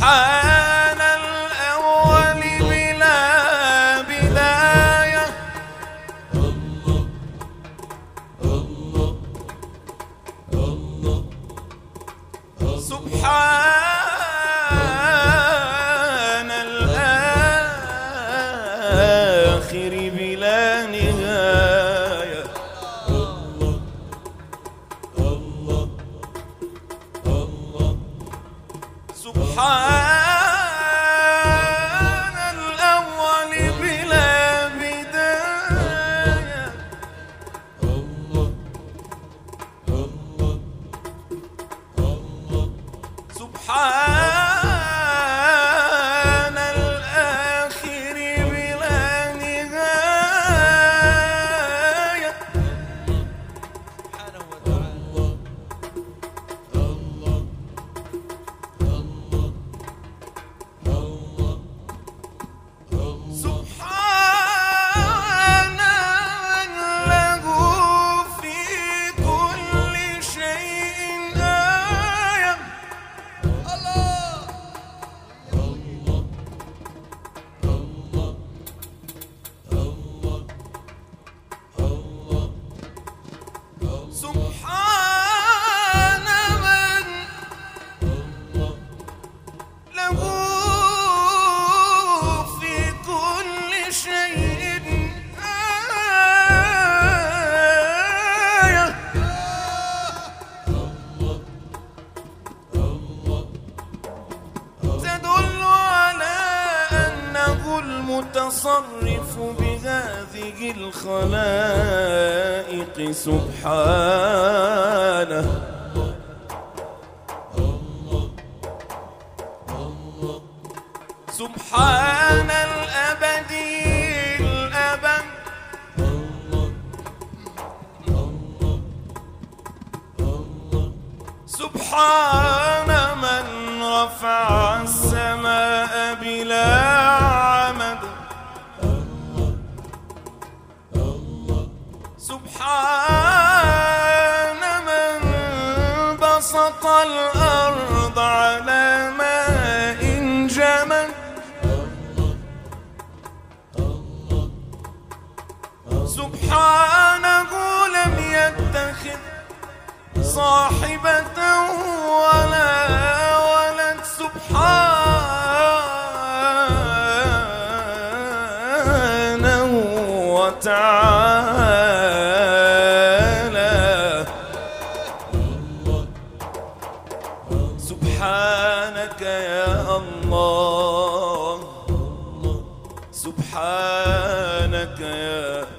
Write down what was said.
سبحان الأول بلا بداية. الله الله الله سبحان الآخر بلا نهاية. الله الله الله سبحان الأول بلا بداية. الله الله الله سبحان الآخر بلا نهاية. سبحانه وتعالى. الله الله الله سبحان من له في كل شيء آية. الله الله الله الله الله سبحان من له في كل شيء آية. تدل على أنه المتصرف بهذه الخلائق سبحانه. سبحان الأبدي الأبد. سبحان من رفع السماء بلا عمد. سبحان من بسط الأرض على ماء جمد. سبحانه لم يتخذ صاحبة ولا ولد. سبحانه وتعالى. سبحانك يا الله. سبحانك يا